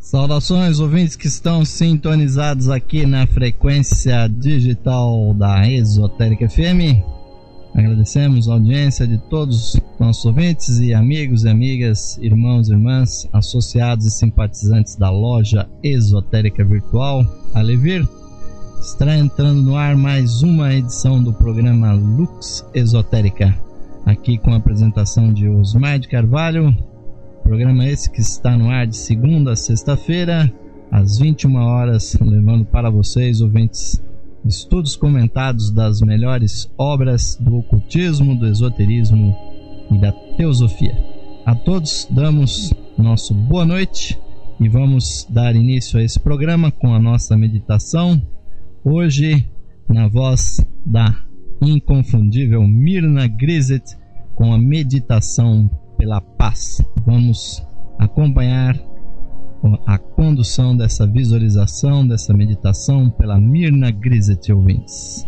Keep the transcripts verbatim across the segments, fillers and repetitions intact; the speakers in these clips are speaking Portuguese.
Saudações, ouvintes que estão sintonizados aqui na frequência digital da Esotérica F M. Agradecemos a audiência de todos os nossos ouvintes e amigos e amigas, irmãos e irmãs, associados e simpatizantes da loja esotérica virtual Alevir. Está entrando no ar mais uma edição do programa Lux Esotérica, aqui com a apresentação de Osmar de Carvalho. Programa esse que está no ar de segunda a sexta-feira, às vinte e uma horas, levando para vocês, ouvintes, estudos comentados das melhores obras do ocultismo, do esoterismo e da teosofia. A todos damos nosso boa noite e vamos dar início a esse programa com a nossa meditação. Hoje, na voz da inconfundível Mirna Grizet, com a meditação pela paz. Vamos acompanhar a condução dessa visualização, dessa meditação pela Mirna Grizet, ouvintes.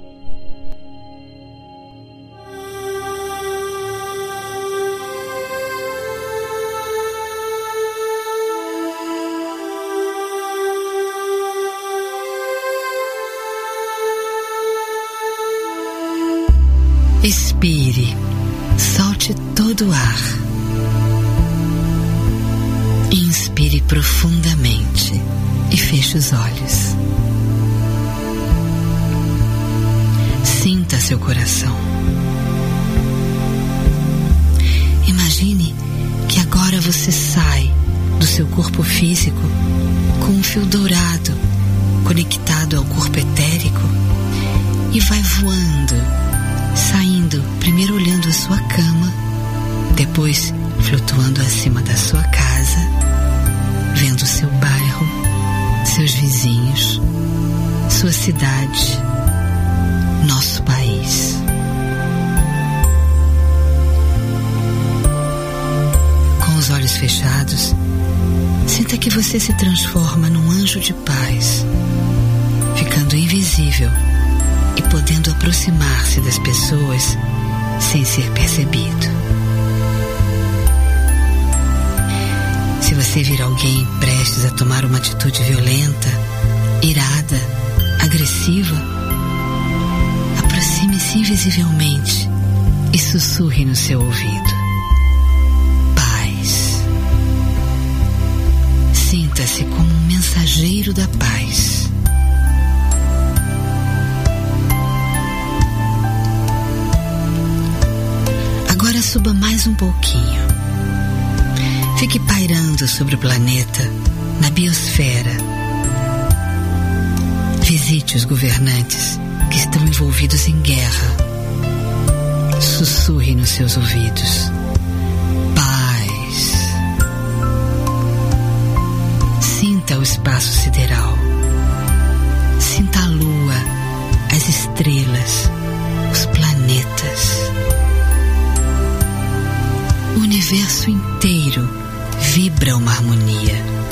Expire, solte todo o ar. Inspire profundamente e feche os olhos. Sinta seu coração. Imagine que agora você sai do seu corpo físico com um fio dourado conectado ao corpo etérico e vai voando, saindo, primeiro olhando a sua cama, depois flutuando acima da sua casa, vendo seu bairro, seus vizinhos, sua cidade, nosso país. Com os olhos fechados, sinta que você se transforma num anjo de paz, ficando invisível e podendo aproximar-se das pessoas sem ser percebido. Se você vir alguém prestes a tomar uma atitude violenta, irada, agressiva, aproxime-se invisivelmente e sussurre no seu ouvido: paz. Sinta-se como um mensageiro da paz. Agora suba mais um pouquinho. Fique pairando sobre o planeta, na biosfera. Visite os governantes que estão envolvidos em guerra. Sussurre nos seus ouvidos: paz. Sinta o espaço sideral. Sinta a lua, as estrelas, os planetas. O universo inteiro vibra uma harmonia.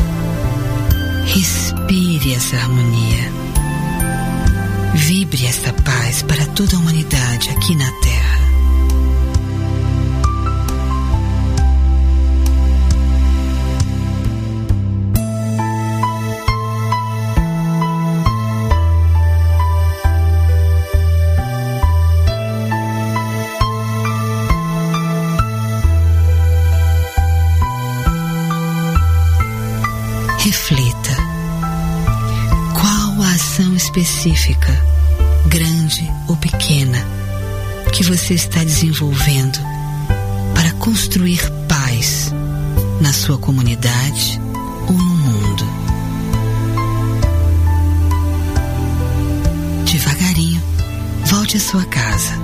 Respire essa harmonia. Vibre esta paz para toda a humanidade aqui na Terra. Reflita. Qual a ação específica, grande ou pequena, que você está desenvolvendo para construir paz na sua comunidade ou no mundo? Devagarinho, volte à sua casa.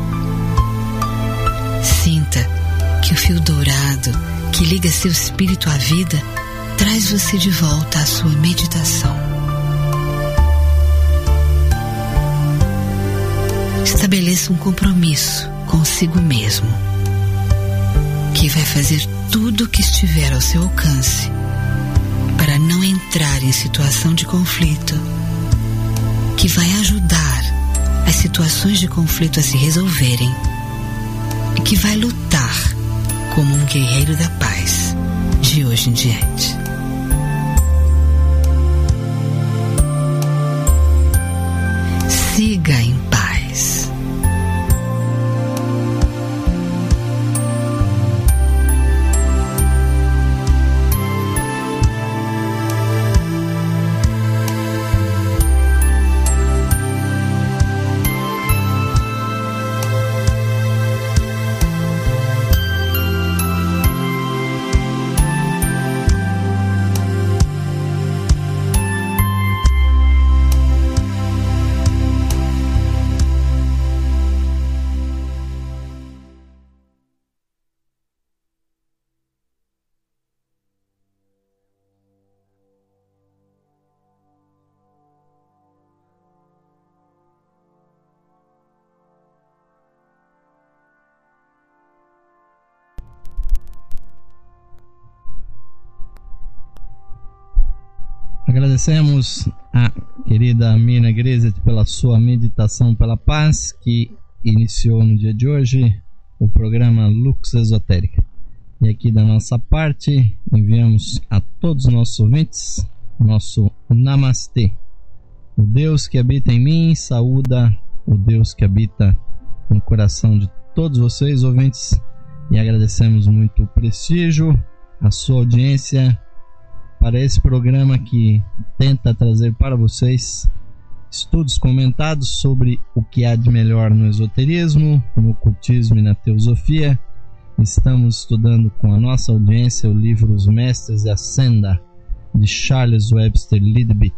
Sinta que o fio dourado que liga seu espírito à vida traz você de volta à sua meditação. Estabeleça um compromisso consigo mesmo, que vai fazer tudo o que estiver ao seu alcance para não entrar em situação de conflito, que vai ajudar as situações de conflito a se resolverem e que vai lutar como um guerreiro da paz de hoje em diante. siga em paz. Agradecemos a querida Mina Griset pela sua meditação pela paz, que iniciou no dia de hoje o programa Lux Esotérica. E aqui da nossa parte enviamos a todos os nossos ouvintes nosso Namastê. O Deus que habita em mim saúda o Deus que habita no coração de todos vocês, ouvintes, e agradecemos muito o prestígio, a sua audiência para esse programa que tenta trazer para vocês estudos comentados sobre o que há de melhor no esoterismo, no ocultismo e na teosofia. Estamos estudando com a nossa audiência o livro Os Mestres da Senda, de Charles Webster Leadbeater.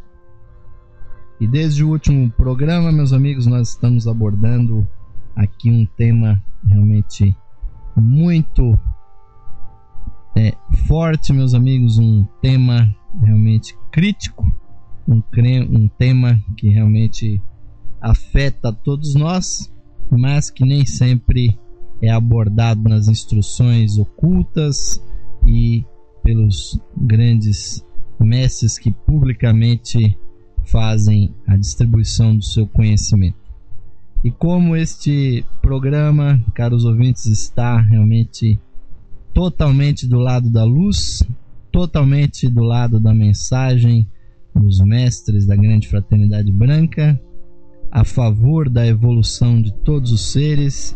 E desde o último programa, meus amigos, nós estamos abordando aqui um tema realmente muito É forte, meus amigos, um tema realmente crítico, um, um tema que realmente afeta a todos nós, mas que nem sempre é abordado nas instruções ocultas e pelos grandes mestres que publicamente fazem a distribuição do seu conhecimento. E como este programa, caros ouvintes, está realmente totalmente do lado da luz, totalmente do lado da mensagem dos mestres da grande fraternidade branca, a favor da evolução de todos os seres,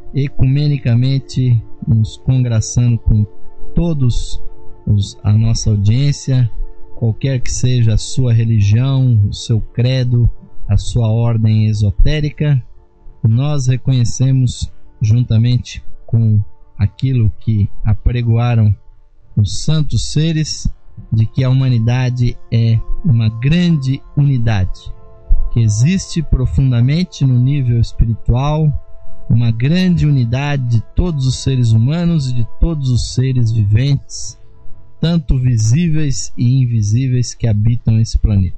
ecumenicamente nos congraçando com todos os, a nossa audiência, qualquer que seja a sua religião, o seu credo, a sua ordem esotérica, nós reconhecemos juntamente com aquilo que apregoaram os santos seres, de que a humanidade é uma grande unidade, que existe profundamente no nível espiritual, uma grande unidade de todos os seres humanos e de todos os seres viventes, tanto visíveis e invisíveis, que habitam esse planeta.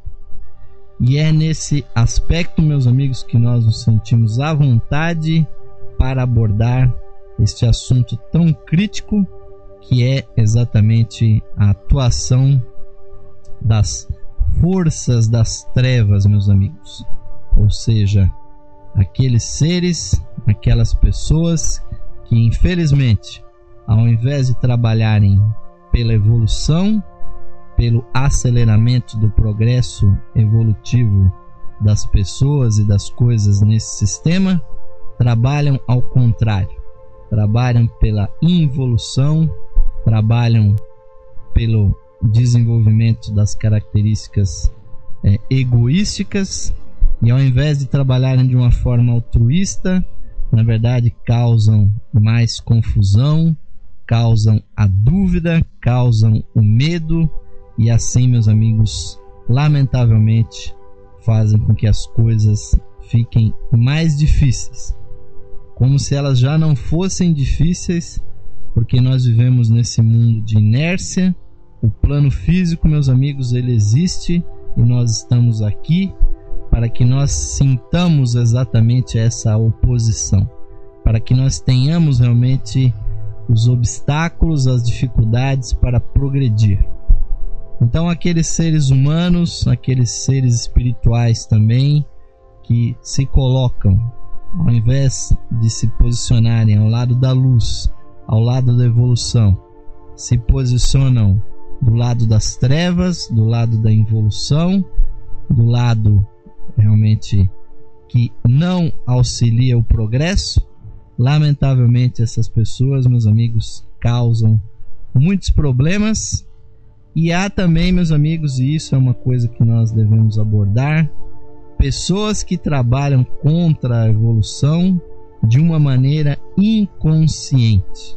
E é nesse aspecto, meus amigos, que nós nos sentimos à vontade para abordar este assunto tão crítico, que é exatamente a atuação das forças das trevas, meus amigos. Ou seja, aqueles seres, aquelas pessoas que infelizmente, ao invés de trabalharem pela evolução, pelo aceleramento do progresso evolutivo das pessoas e das coisas nesse sistema, trabalham ao contrário. Trabalham pela involução, trabalham pelo desenvolvimento das características é, egoísticas, e ao invés de trabalharem de uma forma altruísta, na verdade causam mais confusão, causam a dúvida, causam o medo, e assim, meus amigos, lamentavelmente fazem com que as coisas fiquem mais difíceis, como se elas já não fossem difíceis, porque nós vivemos nesse mundo de inércia. O plano físico, meus amigos, ele existe, e nós estamos aqui para que nós sintamos exatamente essa oposição, para que nós tenhamos realmente os obstáculos, as dificuldades para progredir. Então, aqueles seres humanos, aqueles seres espirituais também, que se colocam, ao invés de se posicionarem ao lado da luz, ao lado da evolução, se posicionam do lado das trevas, do lado da involução, do lado realmente que não auxilia o progresso, lamentavelmente essas pessoas, meus amigos, causam muitos problemas. E há também, meus amigos, e isso é uma coisa que nós devemos abordar, pessoas que trabalham contra a evolução de uma maneira inconsciente.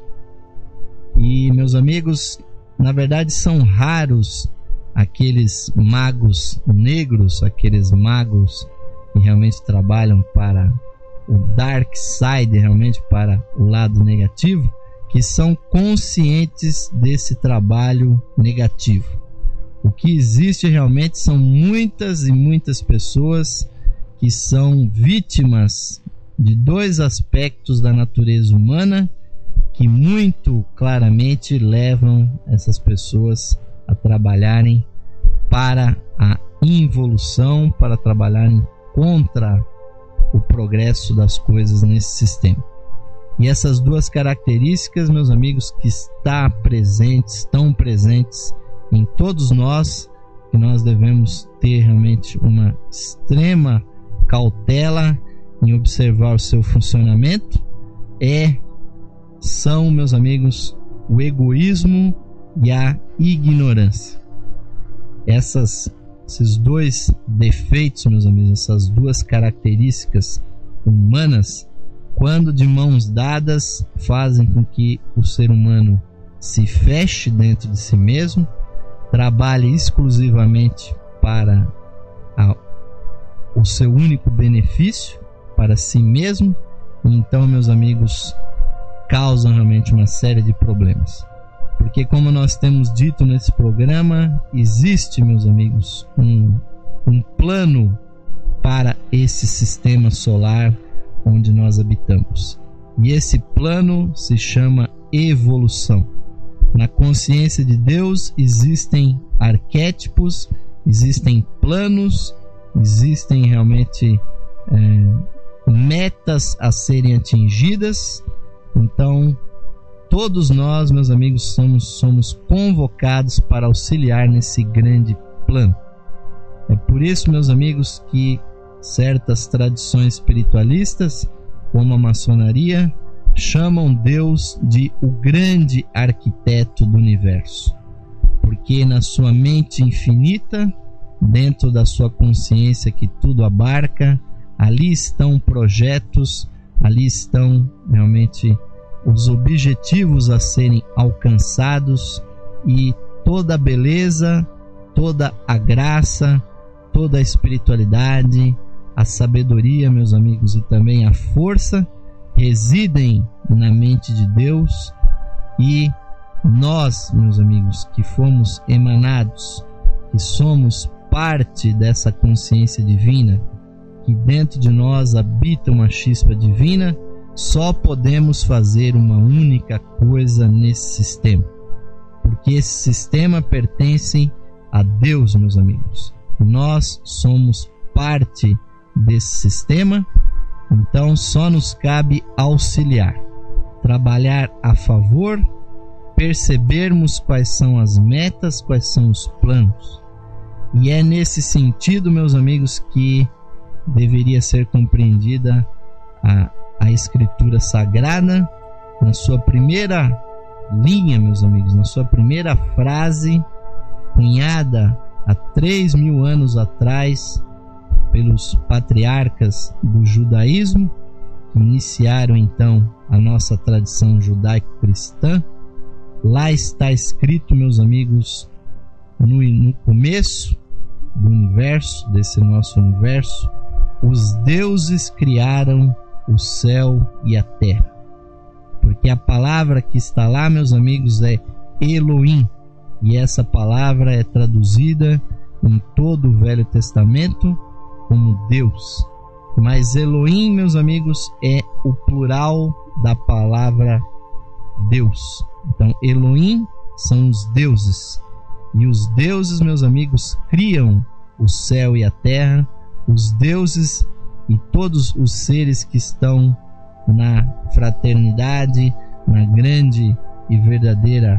E, meus amigos, na verdade são raros aqueles magos negros, aqueles magos que realmente trabalham para o dark side, realmente para o lado negativo, que são conscientes desse trabalho negativo. O que existe realmente são muitas e muitas pessoas que são vítimas de dois aspectos da natureza humana que muito claramente levam essas pessoas a trabalharem para a involução, para trabalharem contra o progresso das coisas nesse sistema. E essas duas características, meus amigos, que está presentes, estão presentes em todos nós, que nós devemos ter realmente uma extrema cautela em observar o seu funcionamento, é, são, meus amigos, o egoísmo e a ignorância. Essas, esses dois defeitos, meus amigos, essas duas características humanas, quando de mãos dadas, fazem com que o ser humano se feche dentro de si mesmo, trabalhe exclusivamente para a, o seu único benefício, para si mesmo, e então, meus amigos, causam realmente uma série de problemas. Porque, como nós temos dito nesse programa, existe, meus amigos, um, um plano para esse sistema solar onde nós habitamos. E esse plano se chama evolução. Na consciência de Deus existem arquétipos, existem planos, existem realmente é, metas a serem atingidas. Então, todos nós, meus amigos, somos, somos convocados para auxiliar nesse grande plano. É por isso, meus amigos, que certas tradições espiritualistas, como a maçonaria, chamam Deus de o grande arquiteto do universo, porque na sua mente infinita, dentro da sua consciência que tudo abarca, ali estão projetos, ali estão realmente os objetivos a serem alcançados, e toda a beleza, toda a graça, toda a espiritualidade, a sabedoria, meus amigos, e também a força residem na mente de Deus. E nós, meus amigos, que fomos emanados, que somos parte dessa consciência divina, que dentro de nós habita uma chispa divina, só podemos fazer uma única coisa nesse sistema, porque esse sistema pertence a Deus, meus amigos. Nós somos parte desse sistema, então só nos cabe auxiliar, trabalhar a favor, percebermos quais são as metas, quais são os planos. E é nesse sentido, meus amigos, que deveria ser compreendida a, a Escritura Sagrada, na sua primeira linha, meus amigos, na sua primeira frase, cunhada há três mil anos atrás pelos patriarcas do judaísmo, que iniciaram então a nossa tradição judaico-cristã. Lá está escrito, meus amigos, no, no começo do universo, desse nosso universo, os deuses criaram o céu e a terra. Porque a palavra que está lá, meus amigos, é Elohim, e essa palavra é traduzida em todo o Velho Testamento como Deus. Mas Elohim, meus amigos, é o plural da palavra Deus. Então, Elohim são os deuses. E os deuses, meus amigos, criam o céu e a terra. Os deuses e todos os seres que estão na fraternidade, na grande e verdadeira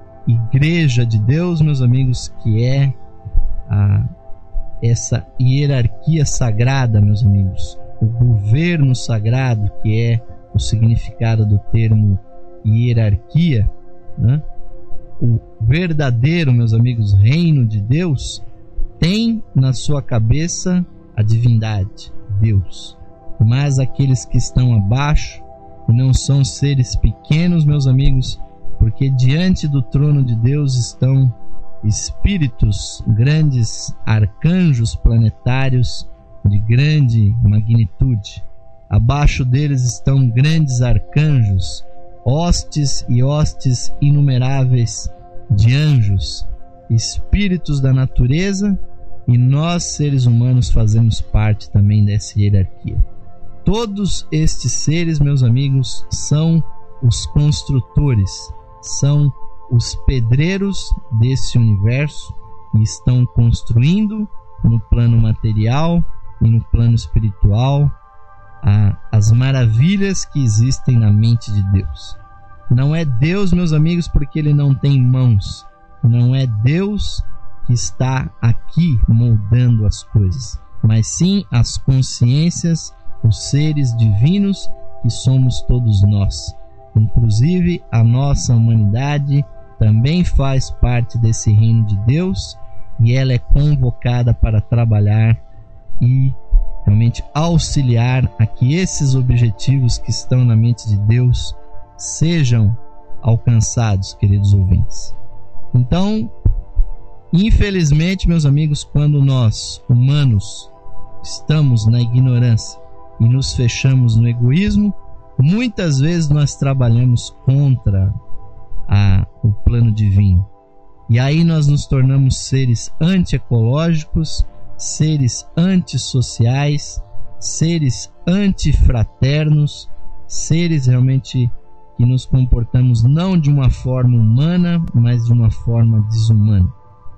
Igreja de Deus, meus amigos, que é a essa hierarquia sagrada, meus amigos, o governo sagrado, que é o significado do termo hierarquia, né? O verdadeiro, meus amigos, reino de Deus tem na sua cabeça a divindade, Deus. Mas aqueles que estão abaixo não são seres pequenos, meus amigos, porque diante do trono de Deus estão espíritos, grandes arcanjos planetários de grande magnitude. Abaixo deles estão grandes arcanjos, hostes e hostes inumeráveis de anjos, espíritos da natureza, e nós, seres humanos, fazemos parte também dessa hierarquia. Todos estes seres, meus amigos, são os construtores, são os pedreiros desse universo e estão construindo no plano material e no plano espiritual a, as maravilhas que existem na mente de Deus. Não é Deus, meus amigos, porque ele não tem mãos. Não é Deus que está aqui moldando as coisas, mas sim as consciências, os seres divinos que somos todos nós. Inclusive a nossa humanidade também faz parte desse reino de Deus, e ela é convocada para trabalhar e realmente auxiliar a que esses objetivos que estão na mente de Deus sejam alcançados, queridos ouvintes. Então, infelizmente, meus amigos, quando nós, humanos, estamos na ignorância e nos fechamos no egoísmo, muitas vezes nós trabalhamos contra a, o plano divino. E aí nós nos tornamos seres antiecológicos, seres antissociais, seres antifraternos, seres realmente que nos comportamos não de uma forma humana, mas de uma forma desumana.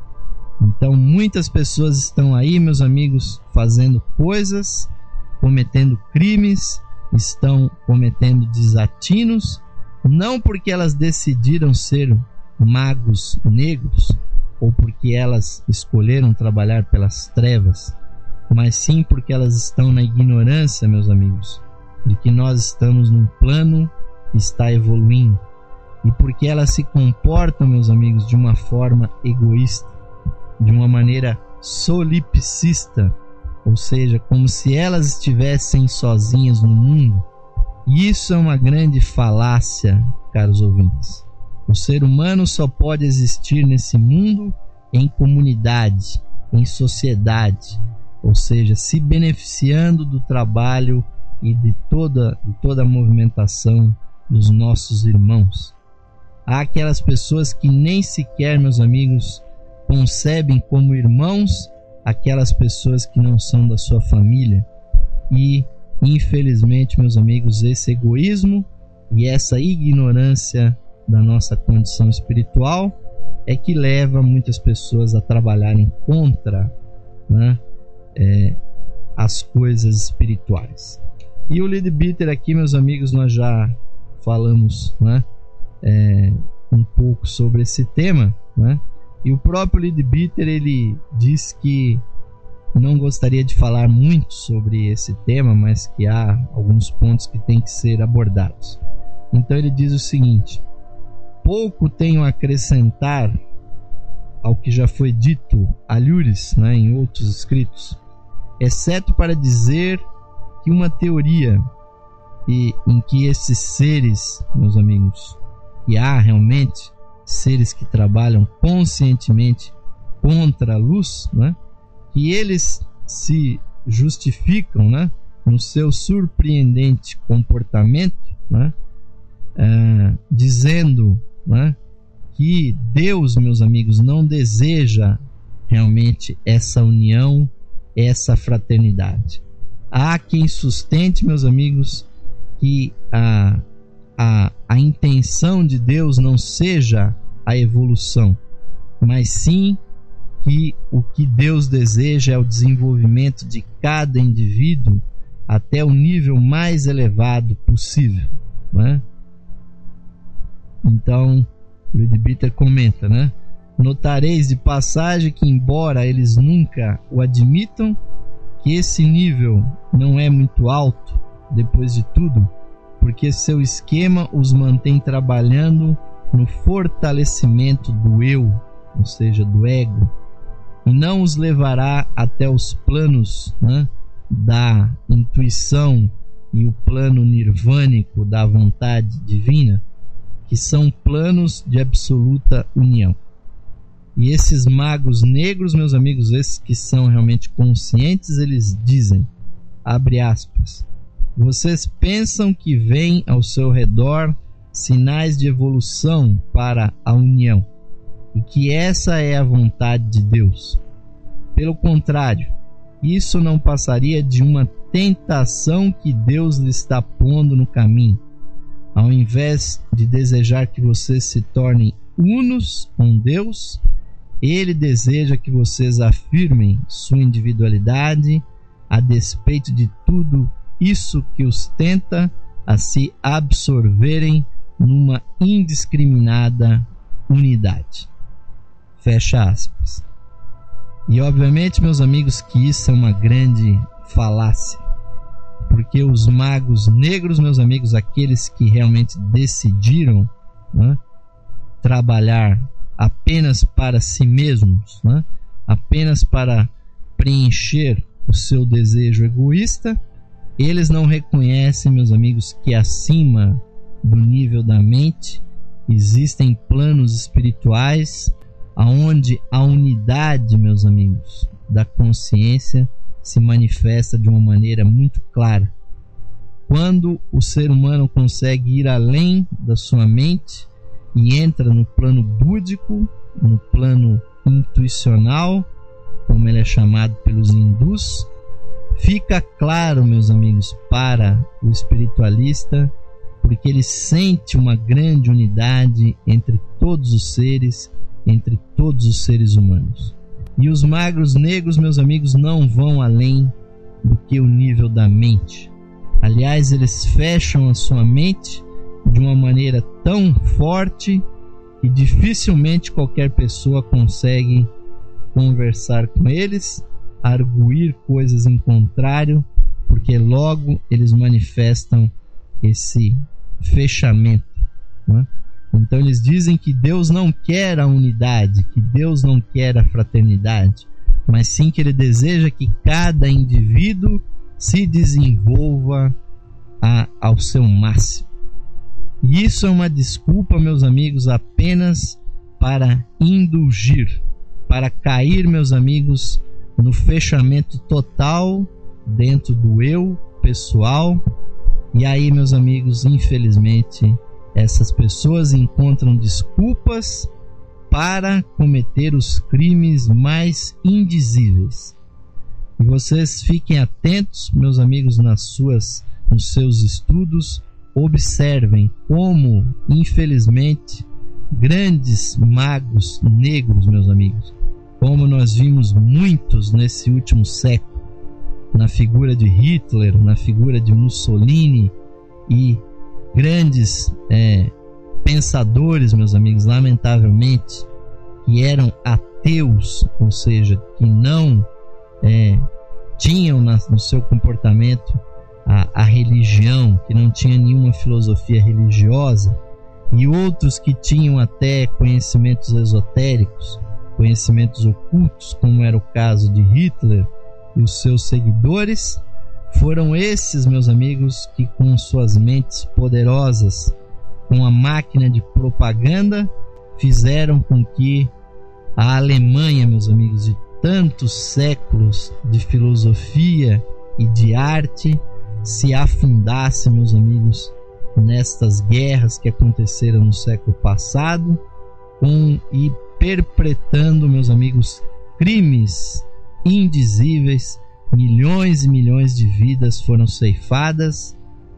Então muitas pessoas estão aí, meus amigos, fazendo coisas, cometendo crimes, estão cometendo desatinos, não porque elas decidiram ser magos negros ou porque elas escolheram trabalhar pelas trevas, mas sim porque elas estão na ignorância, meus amigos, de que nós estamos num plano que está evoluindo, e porque elas se comportam, meus amigos, de uma forma egoísta, de uma maneira solipsista, ou seja, como se elas estivessem sozinhas no mundo. E isso é uma grande falácia, caros ouvintes. O ser humano só pode existir nesse mundo em comunidade, em sociedade, ou seja, se beneficiando do trabalho e de toda, de toda a movimentação dos nossos irmãos. Há aquelas pessoas que nem sequer, meus amigos, concebem como irmãos aquelas pessoas que não são da sua família. E, infelizmente, meus amigos, esse egoísmo e essa ignorância da nossa condição espiritual é que leva muitas pessoas a trabalharem contra, né, é, as coisas espirituais. E o Leadbeater aqui, meus amigos, nós já falamos, né, é, um pouco sobre esse tema, né? E o próprio Leadbeater, ele diz que não gostaria de falar muito sobre esse tema, mas que há alguns pontos que têm que ser abordados. Então ele diz o seguinte: pouco tenho a acrescentar ao que já foi dito alhures, né, em outros escritos, exceto para dizer que uma teoria e, em que esses seres, meus amigos, que há realmente seres que trabalham conscientemente contra a luz, né, que eles se justificam, né, no seu surpreendente comportamento, né, é, dizendo, né, que Deus, meus amigos, não deseja realmente essa união, essa fraternidade. Há quem sustente, meus amigos, que a, a, a intenção de Deus não seja a evolução, mas sim que o que Deus deseja é o desenvolvimento de cada indivíduo até o nível mais elevado possível, né? Então, o Leadbeater comenta, né? Notareis de passagem que, embora eles nunca o admitam, que esse nível não é muito alto, depois de tudo, porque seu esquema os mantém trabalhando no fortalecimento do eu, ou seja, do ego, e não os levará até os planos, né, da intuição e o plano nirvânico da vontade divina, que são planos de absoluta união. E esses magos negros, meus amigos, esses que são realmente conscientes, eles dizem, abre aspas, vocês pensam que vêm ao seu redor sinais de evolução para a união e que essa é a vontade de Deus. Pelo contrário, isso não passaria de uma tentação que Deus lhe está pondo no caminho. Ao invés de desejar que vocês se tornem unos com Deus, Ele deseja que vocês afirmem sua individualidade a despeito de tudo isso que os tenta a se absorverem numa indiscriminada unidade. Fecha aspas. E obviamente, meus amigos, que isso é uma grande falácia, porque os magos negros, meus amigos, aqueles que realmente decidiram, né, trabalhar apenas para si mesmos, né, apenas para preencher o seu desejo egoísta, eles não reconhecem, meus amigos, que acima do nível da mente existem planos espirituais aonde a unidade, meus amigos, da consciência se manifesta de uma maneira muito clara. Quando o ser humano consegue ir além da sua mente e entra no plano búdico, no plano intuicional, como ele é chamado pelos hindus, fica claro, meus amigos, para o espiritualista, porque ele sente uma grande unidade entre todos os seres, entre todos os seres humanos. E os magos negros, meus amigos, não vão além do que o nível da mente. Aliás, eles fecham a sua mente de uma maneira tão forte que dificilmente qualquer pessoa consegue conversar com eles, arguir coisas em contrário, porque logo eles manifestam esse fechamento, né? Então eles dizem que Deus não quer a unidade, que Deus não quer a fraternidade, mas sim que Ele deseja que cada indivíduo se desenvolva a, ao seu máximo. E isso é uma desculpa, meus amigos, apenas para indulgir, para cair, meus amigos, no fechamento total dentro do eu pessoal. E aí, meus amigos, infelizmente, essas pessoas encontram desculpas para cometer os crimes mais indizíveis. E vocês fiquem atentos, meus amigos, nas suas, nos seus estudos, observem como, infelizmente, grandes magos negros, meus amigos, como nós vimos muitos nesse último século, na figura de Hitler, na figura de Mussolini e grandes é, pensadores, meus amigos, lamentavelmente, que eram ateus, ou seja, que não é, tinham na, no seu comportamento a, a religião, que não tinha nenhuma filosofia religiosa, e outros que tinham até conhecimentos esotéricos, conhecimentos ocultos, como era o caso de Hitler e os seus seguidores. Foram esses, meus amigos, que com suas mentes poderosas, com a máquina de propaganda, fizeram com que a Alemanha, meus amigos, de tantos séculos de filosofia e de arte, se afundasse, meus amigos, nestas guerras que aconteceram no século passado, com, e perpetrando, meus amigos, crimes indizíveis. Milhões e milhões de vidas foram ceifadas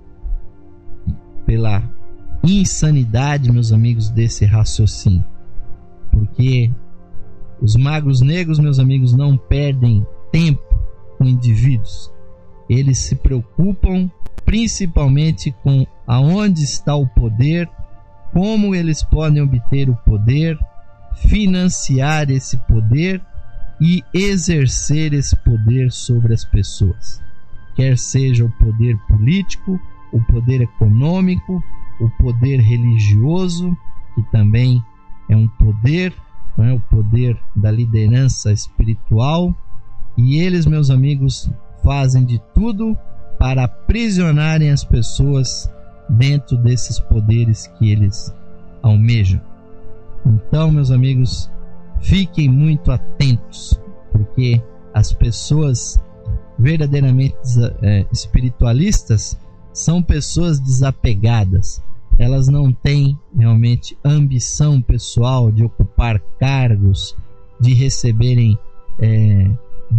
pela insanidade, meus amigos, desse raciocínio. Porque os magos negros, meus amigos, não perdem tempo com indivíduos. Eles se preocupam principalmente com aonde está o poder, como eles podem obter o poder, financiar esse poder e exercer esse poder sobre as pessoas, quer seja o poder político, o poder econômico, o poder religioso, que também é um poder, não é? O poder da liderança espiritual. E eles, meus amigos, fazem de tudo para aprisionarem as pessoas dentro desses poderes que eles almejam. Então, meus amigos, fiquem muito atentos, porque as pessoas verdadeiramente é, espiritualistas são pessoas desapegadas. Elas não têm realmente ambição pessoal de ocupar cargos, de receberem é,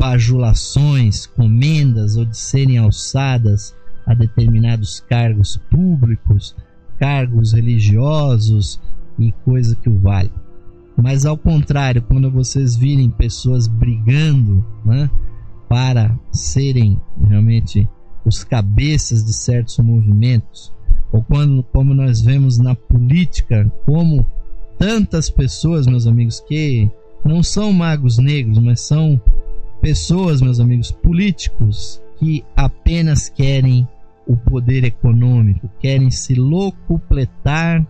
bajulações, comendas ou de serem alçadas a determinados cargos públicos, cargos religiosos e coisa que o vale. Mas ao contrário, quando vocês virem pessoas brigando, né, para serem realmente os cabeças de certos movimentos, ou quando, como nós vemos na política, como tantas pessoas, meus amigos, que não são magos negros, mas são pessoas, meus amigos, políticos, que apenas querem o poder econômico, querem se locupletar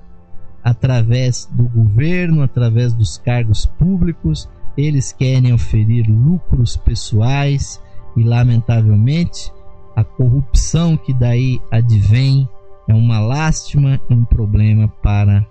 através do governo, através dos cargos públicos. Eles querem oferir lucros pessoais e, lamentavelmente, a corrupção que daí advém é uma lástima e um problema para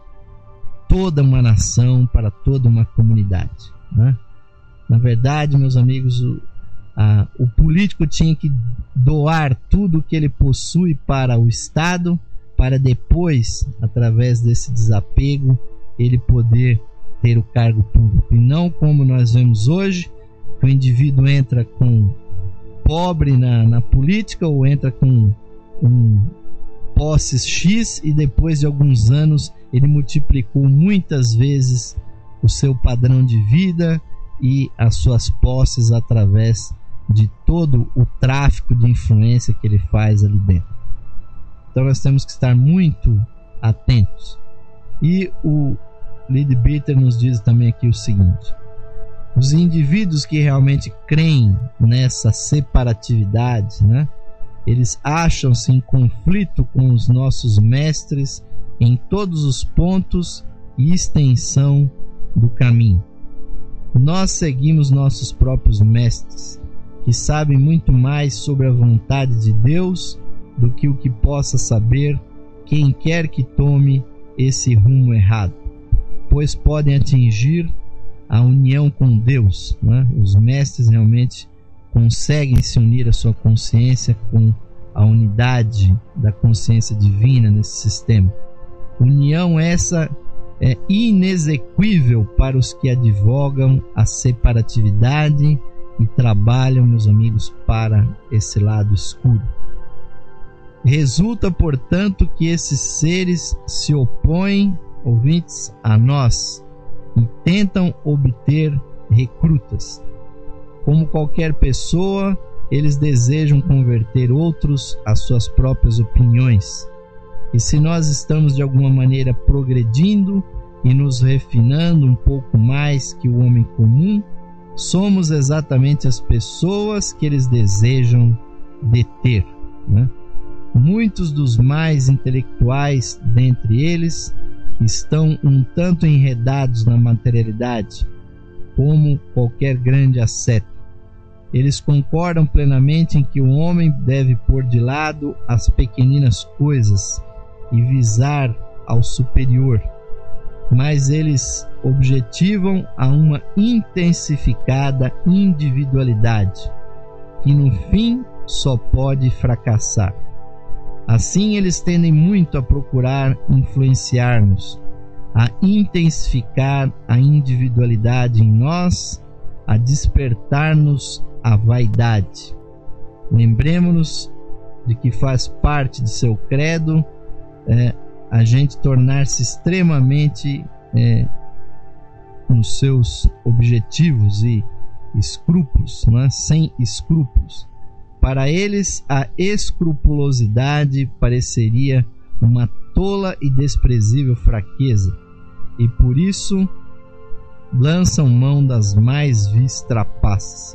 toda uma nação, para toda uma comunidade, né? Na verdade, meus amigos, o, a, o político tinha que doar tudo o que ele possui para o Estado, para depois, através desse desapego, ele poder ter o cargo público. E não como nós vemos hoje, que o indivíduo entra com pobre na, na política, ou entra com um posses X e depois de alguns anos ele multiplicou muitas vezes o seu padrão de vida e as suas posses através de todo o tráfico de influência que ele faz ali dentro. Então nós temos que estar muito atentos. E o Leadbeater nos diz também aqui o seguinte: os indivíduos que realmente creem nessa separatividade, né, eles acham-se em conflito com os nossos mestres em todos os pontos e extensão do caminho. Nós seguimos nossos próprios mestres, que sabem muito mais sobre a vontade de Deus do que o que possa saber quem quer que tome esse rumo errado, pois podem atingir a união com Deus, né? Os mestres realmente conseguem se unir à sua consciência com a unidade da consciência divina nesse sistema. União essa é inexequível para os que advogam a separatividade e trabalham, meus amigos, para esse lado escuro. Resulta, portanto, que esses seres se opõem, ouvintes, a nós e tentam obter recrutas. Como qualquer pessoa, eles desejam converter outros às suas próprias opiniões. E se nós estamos de alguma maneira progredindo e nos refinando um pouco mais que o homem comum, somos exatamente as pessoas que eles desejam deter, né? Muitos dos mais intelectuais dentre eles estão um tanto enredados na materialidade, como qualquer grande asceta. Eles concordam plenamente em que o homem deve pôr de lado as pequeninas coisas e visar ao superior, mas eles objetivam a uma intensificada individualidade, que no fim só pode fracassar. Assim, eles tendem muito a procurar influenciar-nos, a intensificar a individualidade em nós, a despertar-nos a vaidade. Lembremos-nos de que faz parte de seu credo é, a gente tornar-se extremamente é, nos seus objetivos e escrúpulos, não é? Sem escrúpulos. Para eles, a escrupulosidade pareceria uma tola e desprezível fraqueza, e por isso lançam mão das mais vis trapaças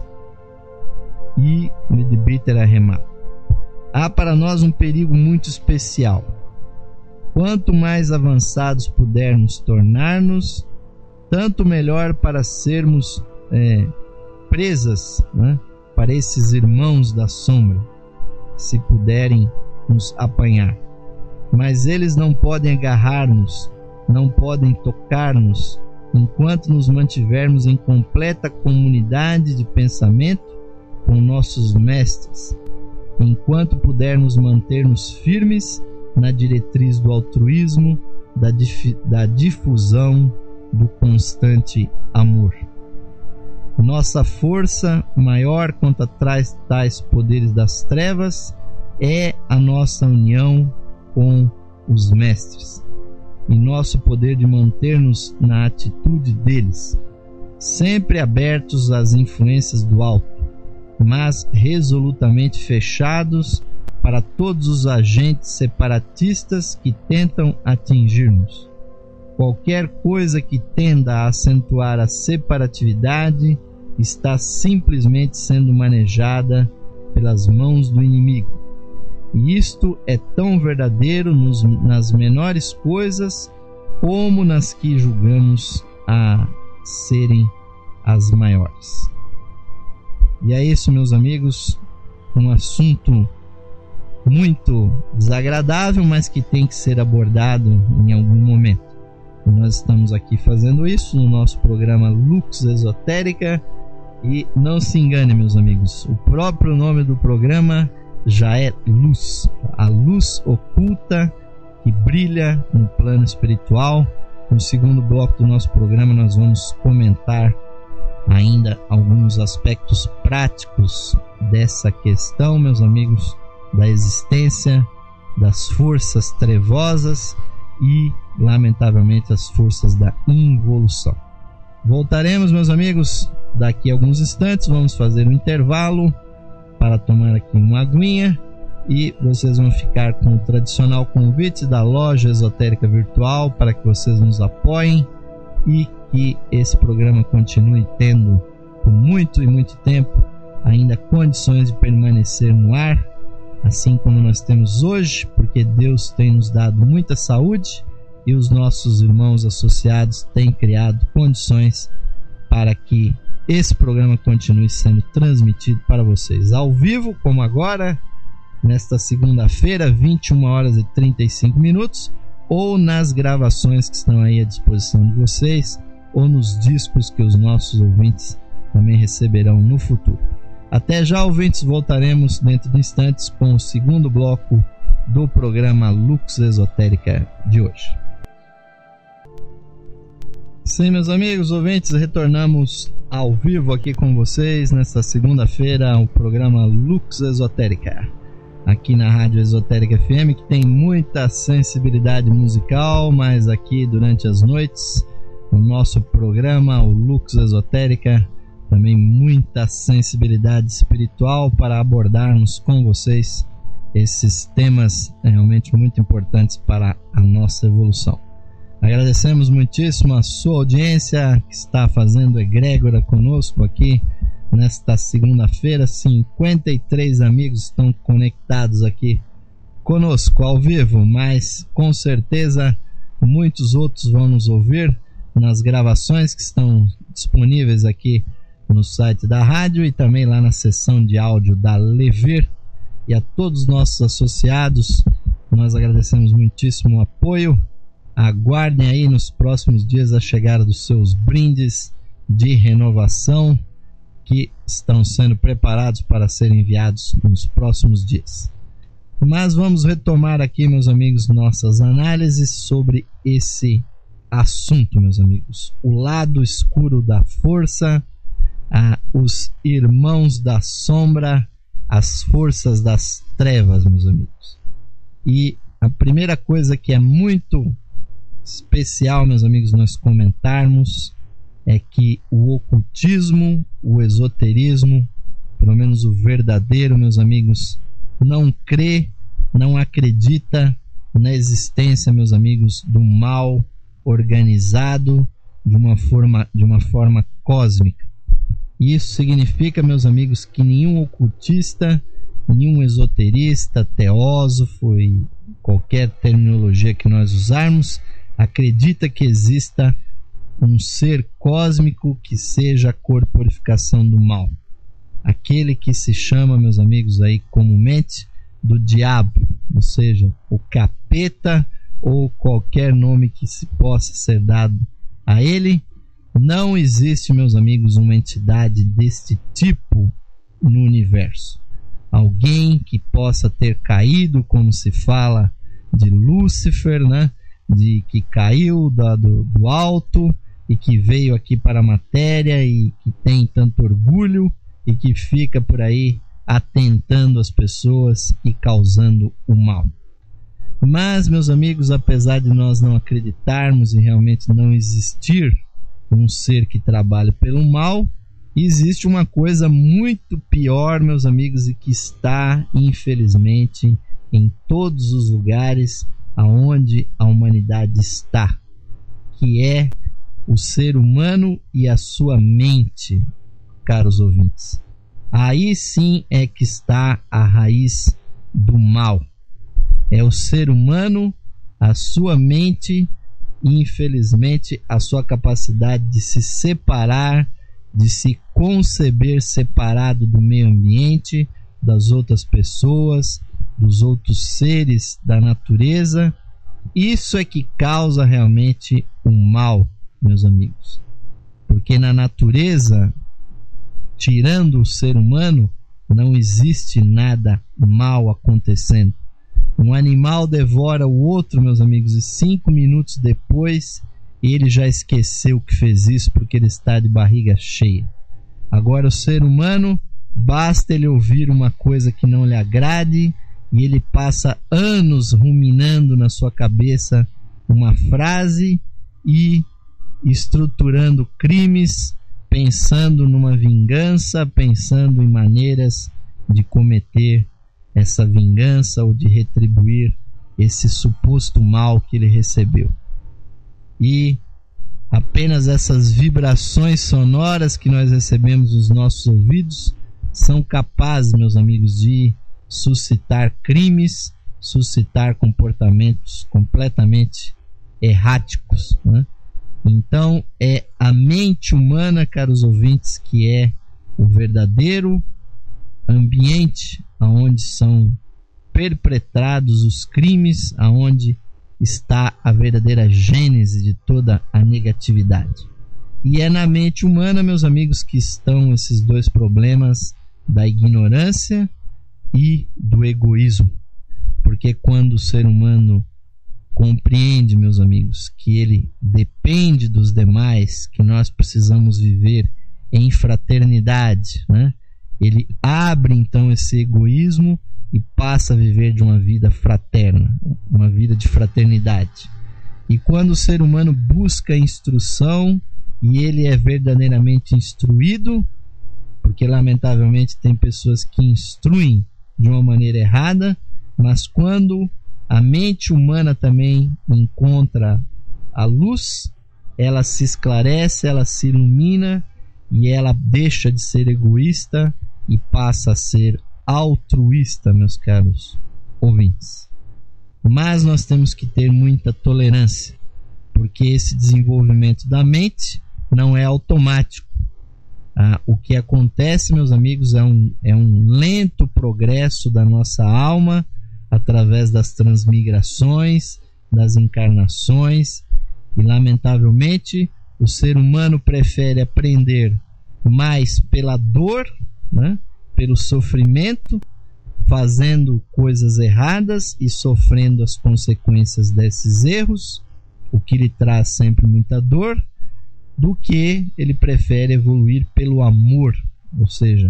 e Lidbiter arremata. Há para nós um perigo muito especial. Quanto mais avançados pudermos tornar-nos, tanto melhor para sermos é, presas, né, para esses irmãos da sombra, se puderem nos apanhar. Mas eles não podem agarrar-nos, não podem tocar-nos, enquanto nos mantivermos em completa comunidade de pensamento com nossos mestres, enquanto pudermos manter-nos firmes na diretriz do altruísmo, da, dif- da difusão do constante amor. Nossa força maior contra tais, tais poderes das trevas é a nossa união com os mestres e nosso poder de manter-nos na atitude deles, sempre abertos às influências do alto, mas resolutamente fechados para todos os agentes separatistas que tentam atingir-nos. Qualquer coisa que tenda a acentuar a separatividade está simplesmente sendo manejada pelas mãos do inimigo. E isto é tão verdadeiro nos, nas menores coisas como nas que julgamos a serem as maiores. E é isso, meus amigos, um assunto muito desagradável, mas que tem que ser abordado em algum momento. E nós estamos aqui fazendo isso no nosso programa Lux Esotérica. E não se engane, meus amigos, o próprio nome do programa já é luz, a luz oculta que brilha no plano espiritual. No segundo bloco do nosso programa nós vamos comentar ainda alguns aspectos práticos dessa questão, meus amigos, da existência das forças trevosas e, lamentavelmente, as forças da involução. Voltaremos, meus amigos, daqui a alguns instantes. Vamos fazer um intervalo para tomar aqui uma aguinha e vocês vão ficar com o tradicional convite da Loja Esotérica Virtual para que vocês nos apoiem e que esse programa continue tendo por muito e muito tempo ainda condições de permanecer no ar, assim como nós temos hoje, porque Deus tem nos dado muita saúde e os nossos irmãos associados têm criado condições para que esse programa continue sendo transmitido para vocês ao vivo, como agora, nesta segunda-feira, vinte e uma horas e trinta e cinco minutos, ou nas gravações que estão aí à disposição de vocês, ou nos discos que os nossos ouvintes também receberão no futuro. Até já, ouvintes, voltaremos dentro de instantes com o segundo bloco do programa Lux Esotérica de hoje. Sim, meus amigos ouvintes, retornamos ao vivo aqui com vocês nesta segunda-feira ao programa Lux Esotérica, aqui na Rádio Esotérica F M, que tem muita sensibilidade musical, mas aqui durante as noites, o nosso programa, o Lux Esotérica, também muita sensibilidade espiritual para abordarmos com vocês esses temas realmente muito importantes para a nossa evolução. Agradecemos muitíssimo a sua audiência que está fazendo egrégora conosco aqui nesta segunda-feira. cinquenta e três amigos estão conectados aqui conosco ao vivo, mas com certeza muitos outros vão nos ouvir nas gravações que estão disponíveis aqui no site da rádio e também lá na seção de áudio da Levir. E a todos os nossos associados, nós agradecemos muitíssimo o apoio. Aguardem aí nos próximos dias a chegada dos seus brindes de renovação que estão sendo preparados para serem enviados nos próximos dias. Mas vamos retomar aqui, meus amigos, nossas análises sobre esse assunto, meus amigos. O lado escuro da força, ah, os irmãos da sombra, as forças das trevas, meus amigos. E a primeira coisa que é muito especial, meus amigos, nós comentarmos é que o ocultismo, o esoterismo, pelo menos o verdadeiro, meus amigos, não crê, não acredita na existência, meus amigos, do mal organizado de uma forma, de uma forma cósmica. Isso significa, meus amigos, que nenhum ocultista, nenhum esoterista, teósofo e qualquer terminologia que nós usarmos acredita que exista um ser cósmico que seja a corporificação do mal. Aquele que se chama, meus amigos, aí comumente do diabo, ou seja, o capeta ou qualquer nome que se possa ser dado a ele. Não existe, meus amigos, uma entidade deste tipo no universo. Alguém que possa ter caído, como se fala de Lúcifer, né? De que caiu da, do, do alto e que veio aqui para a matéria e que tem tanto orgulho e que fica por aí atentando as pessoas e causando o mal. Mas, meus amigos, apesar de nós não acreditarmos e realmente não existir um ser que trabalha pelo mal, existe uma coisa muito pior, meus amigos, e que está, infelizmente, em todos os lugares aonde a humanidade está, que é o ser humano e a sua mente, caros ouvintes. Aí sim é que está a raiz do mal. É o ser humano, a sua mente e, infelizmente, a sua capacidade de se separar, de se conceber separado do meio ambiente, das outras pessoas, dos outros seres da natureza. Isso é que causa realmente o mal, meus amigos. Porque na natureza, tirando o ser humano, não existe nada mal acontecendo. Um animal devora o outro, meus amigos, e cinco minutos depois ele já esqueceu que fez isso porque ele está de barriga cheia. Agora o ser humano, basta ele ouvir uma coisa que não lhe agrade e ele passa anos ruminando na sua cabeça uma frase e estruturando crimes, pensando numa vingança, pensando em maneiras de cometer essa vingança ou de retribuir esse suposto mal que ele recebeu. E apenas essas vibrações sonoras que nós recebemos nos nossos ouvidos são capazes, meus amigos, de suscitar crimes, suscitar comportamentos completamente erráticos, né? Então é a mente humana, caros ouvintes, que é o verdadeiro ambiente aonde são perpetrados os crimes, aonde está a verdadeira gênese de toda a negatividade. E é na mente humana, meus amigos, que estão esses dois problemas da ignorância e do egoísmo. Porque quando o ser humano compreende, meus amigos, que ele depende dos demais, que nós precisamos viver em fraternidade, né? Ele abre então esse egoísmo e passa a viver de uma vida fraterna, uma vida de fraternidade. E quando o ser humano busca instrução e ele é verdadeiramente instruído, porque lamentavelmente tem pessoas que instruem de uma maneira errada, mas quando a mente humana também encontra a luz, ela se esclarece, ela se ilumina e ela deixa de ser egoísta e passa a ser altruísta, meus caros ouvintes. Mas nós temos que ter muita tolerância, porque esse desenvolvimento da mente não é automático. Ah, o que acontece, meus amigos, é um, é um lento progresso da nossa alma através das transmigrações, das encarnações, e lamentavelmente o ser humano prefere aprender mais pela dor, né? Pelo sofrimento, fazendo coisas erradas e sofrendo as consequências desses erros, o que lhe traz sempre muita dor, do que ele prefere evoluir pelo amor, ou seja,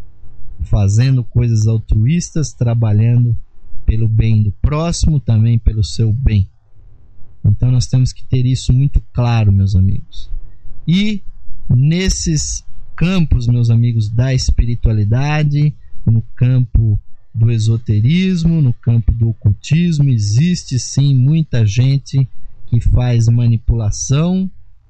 fazendo coisas altruístas, trabalhando pelo bem do próximo, também pelo seu bem. Então nós temos que ter isso muito claro, meus amigos. E nesses campos, meus amigos, da espiritualidade, no campo do esoterismo, no campo do ocultismo, existe sim muita gente que faz manipulação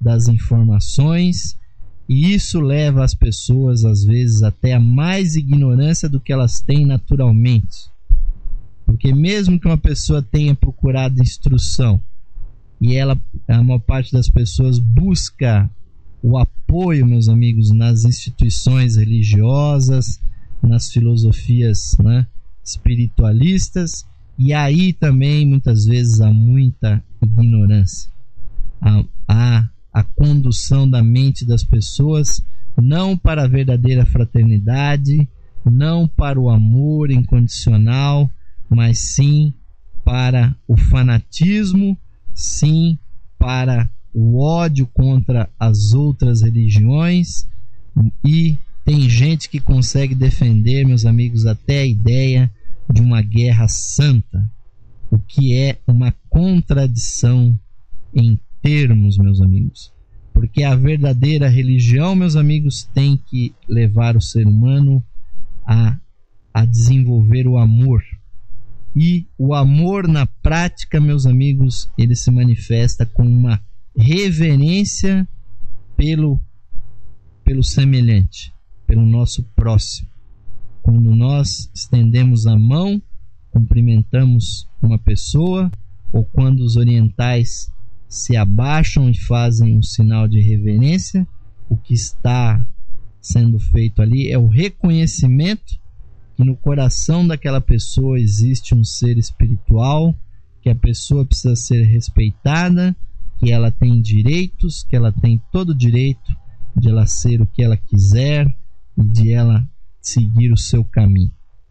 das informações, e isso leva as pessoas às vezes até a mais ignorância do que elas têm naturalmente. Porque mesmo que uma pessoa tenha procurado instrução e ela, a maior parte das pessoas busca o apoio, meus amigos, nas instituições religiosas, nas filosofias, né, espiritualistas, e aí também muitas vezes há muita ignorância. Há, há a condução da mente das pessoas não para a verdadeira fraternidade, não para o amor incondicional, mas sim para o fanatismo, sim para o ódio contra as outras religiões. E tem gente que consegue defender, meus amigos, até a ideia de uma guerra santa, o que é uma contradição em termos, meus amigos. Porque a verdadeira religião, meus amigos, tem que levar o ser humano a, a desenvolver o amor. E o amor na prática, meus amigos, ele se manifesta com uma reverência pelo, pelo semelhante, pelo nosso próximo. Quando nós estendemos a mão, cumprimentamos uma pessoa, ou quando os orientais se abaixam e fazem um sinal de reverência, o que está sendo feito ali é o reconhecimento que no coração daquela pessoa existe um ser espiritual, que a pessoa precisa ser respeitada, que ela tem direitos, que ela tem todo o direito de ela ser o que ela quiser e de ela seguir o seu caminho.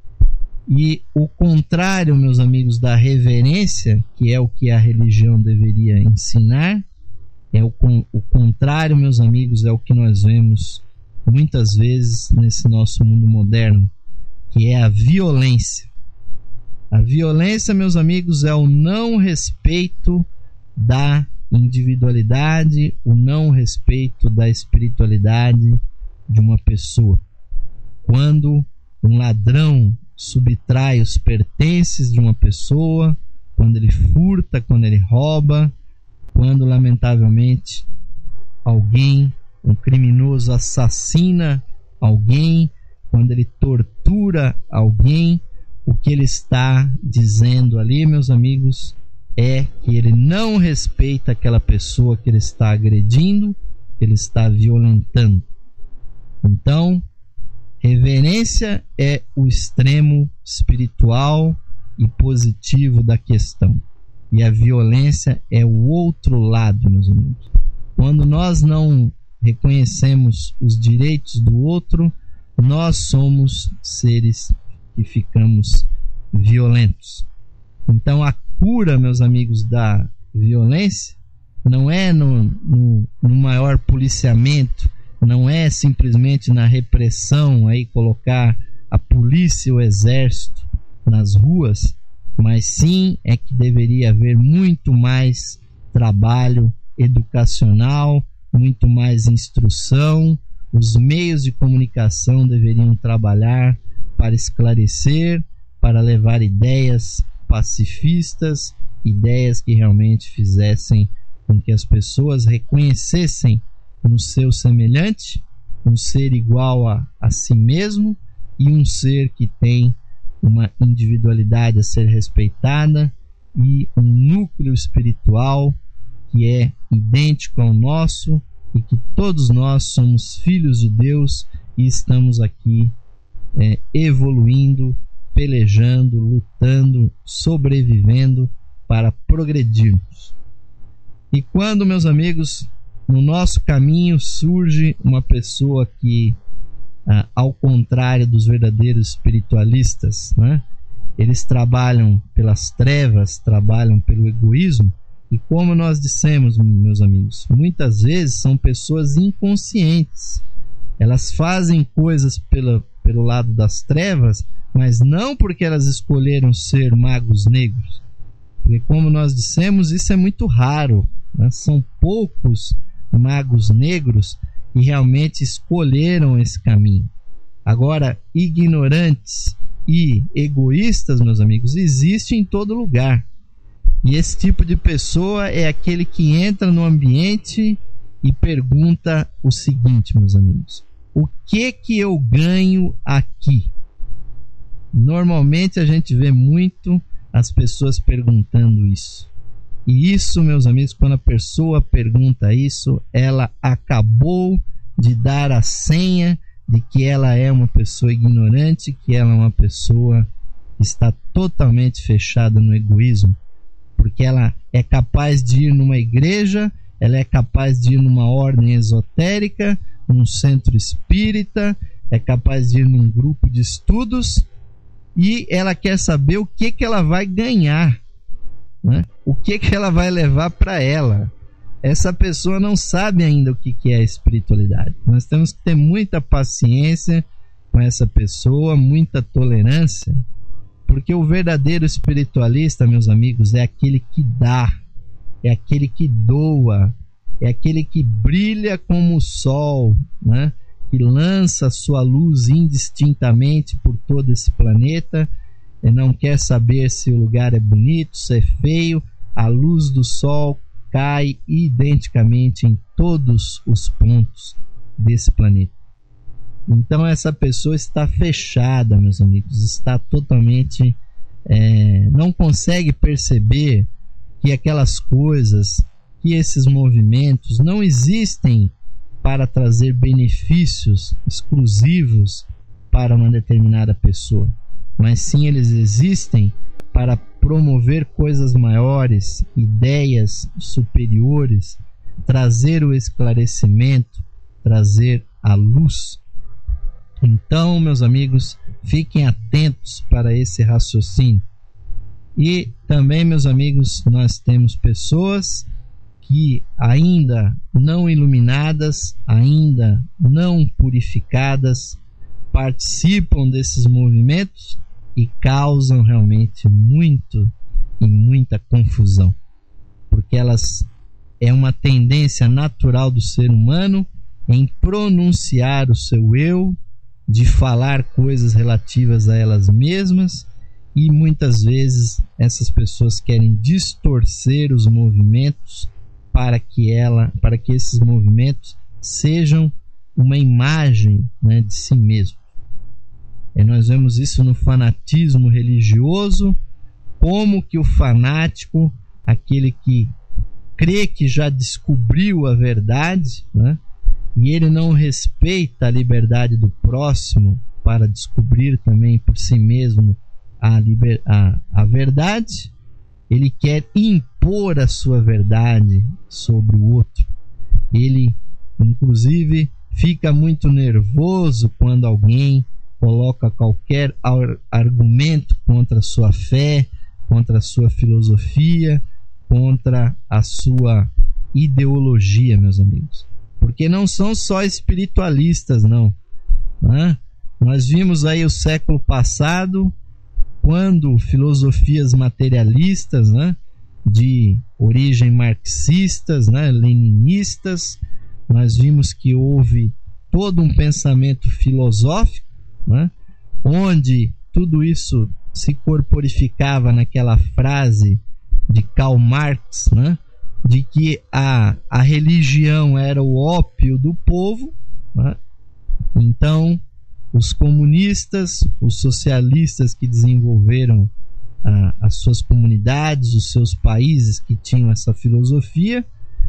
E o contrário, meus amigos, da reverência, que é o que a religião deveria ensinar, é o, o contrário, meus amigos, é o que nós vemos muitas vezes nesse nosso mundo moderno, que é a violência. A violência, meus amigos, é o não respeito da individualidade, o não respeito da espiritualidade de uma pessoa. Quando um ladrão subtrai os pertences de uma pessoa, quando ele furta, quando ele rouba, quando lamentavelmente alguém, um criminoso assassina alguém, quando ele tortura alguém, o que ele está dizendo ali, meus amigos, é que ele não respeita aquela pessoa que ele está agredindo, que ele está violentando. Então, reverência é o extremo espiritual e positivo da questão. E a violência é o outro lado, meus amigos. Quando nós não reconhecemos os direitos do outro, nós somos seres que ficamos violentos. Então a cura, meus amigos, da violência não é no, no, no maior policiamento, não é simplesmente na repressão, aí colocar a polícia e o exército nas ruas, mas sim é que deveria haver muito mais trabalho educacional, muito mais instrução. Os meios de comunicação deveriam trabalhar para esclarecer, para levar ideias pacifistas, ideias que realmente fizessem com que as pessoas reconhecessem no seu semelhante um ser igual a, a si mesmo e um ser que tem uma individualidade a ser respeitada e um núcleo espiritual que é idêntico ao nosso, e que todos nós somos filhos de Deus e estamos aqui é, evoluindo, pelejando, lutando, sobrevivendo para progredirmos. E quando, meus amigos, no nosso caminho surge uma pessoa que, ah, ao contrário dos verdadeiros espiritualistas, né, eles trabalham pelas trevas, trabalham pelo egoísmo. E como nós dissemos, meus amigos, muitas vezes são pessoas inconscientes. Elas fazem coisas pela, pelo lado das trevas, mas não porque elas escolheram ser magos negros. Porque, como nós dissemos, isso é muito raro, né? São poucos magos negros que realmente escolheram esse caminho. Agora, ignorantes e egoístas, meus amigos, existem em todo lugar. E esse tipo de pessoa é aquele que entra no ambiente e pergunta o seguinte, meus amigos: o que que eu ganho aqui? Normalmente a gente vê muito as pessoas perguntando isso. E isso, meus amigos, quando a pessoa pergunta isso, ela acabou de dar a senha de que ela é uma pessoa ignorante, que ela é uma pessoa que está totalmente fechada no egoísmo, porque ela é capaz de ir numa igreja, ela é capaz de ir numa ordem esotérica, num centro espírita, é capaz de ir num grupo de estudos, e ela quer saber o que que ela vai ganhar, né? O que que ela vai levar para ela. Essa pessoa não sabe ainda o que que é a espiritualidade. Nós temos que ter muita paciência com essa pessoa, muita tolerância, porque o verdadeiro espiritualista, meus amigos, é aquele que dá, é aquele que doa, é aquele que brilha como o sol, né? Que lança sua luz indistintamente por todo esse planeta e não quer saber se o lugar é bonito, se é feio. A luz do sol cai identicamente em todos os pontos desse planeta. Então essa pessoa está fechada, meus amigos, está totalmente é, não consegue perceber que aquelas coisas, que esses movimentos não existem para trazer benefícios exclusivos para uma determinada pessoa, mas sim eles existem para promover coisas maiores, ideias superiores, trazer o esclarecimento, trazer a luz. Então, meus amigos, fiquem atentos para esse raciocínio. E também, meus amigos, nós temos pessoas que ainda não iluminadas, ainda não purificadas, participam desses movimentos e causam realmente muito e muita confusão, porque elas é uma tendência natural do ser humano em pronunciar o seu eu, de falar coisas relativas a elas mesmas, e muitas vezes essas pessoas querem distorcer os movimentos para que ela, para que esses movimentos sejam uma imagem, né, de si mesmo. E nós vemos isso no fanatismo religioso, como que o fanático, aquele que crê que já descobriu a verdade, né, e ele não respeita a liberdade do próximo para descobrir também por si mesmo a, liber, a, a verdade, ele quer impor a sua verdade sobre o outro. Ele, inclusive, fica muito nervoso quando alguém coloca qualquer argumento contra a sua fé, contra a sua filosofia, contra a sua ideologia, meus amigos. Porque não são só espiritualistas, não, né? Nós vimos aí o século passado, quando filosofias materialistas, né, de origem marxistas, né, leninistas, nós vimos que houve todo um pensamento filosófico, né, onde tudo isso se corporificava naquela frase de Karl Marx, né, de que a, a religião era o ópio do povo, né? Então os comunistas, os socialistas que desenvolveram ah, as suas comunidades, os seus países que tinham essa filosofia,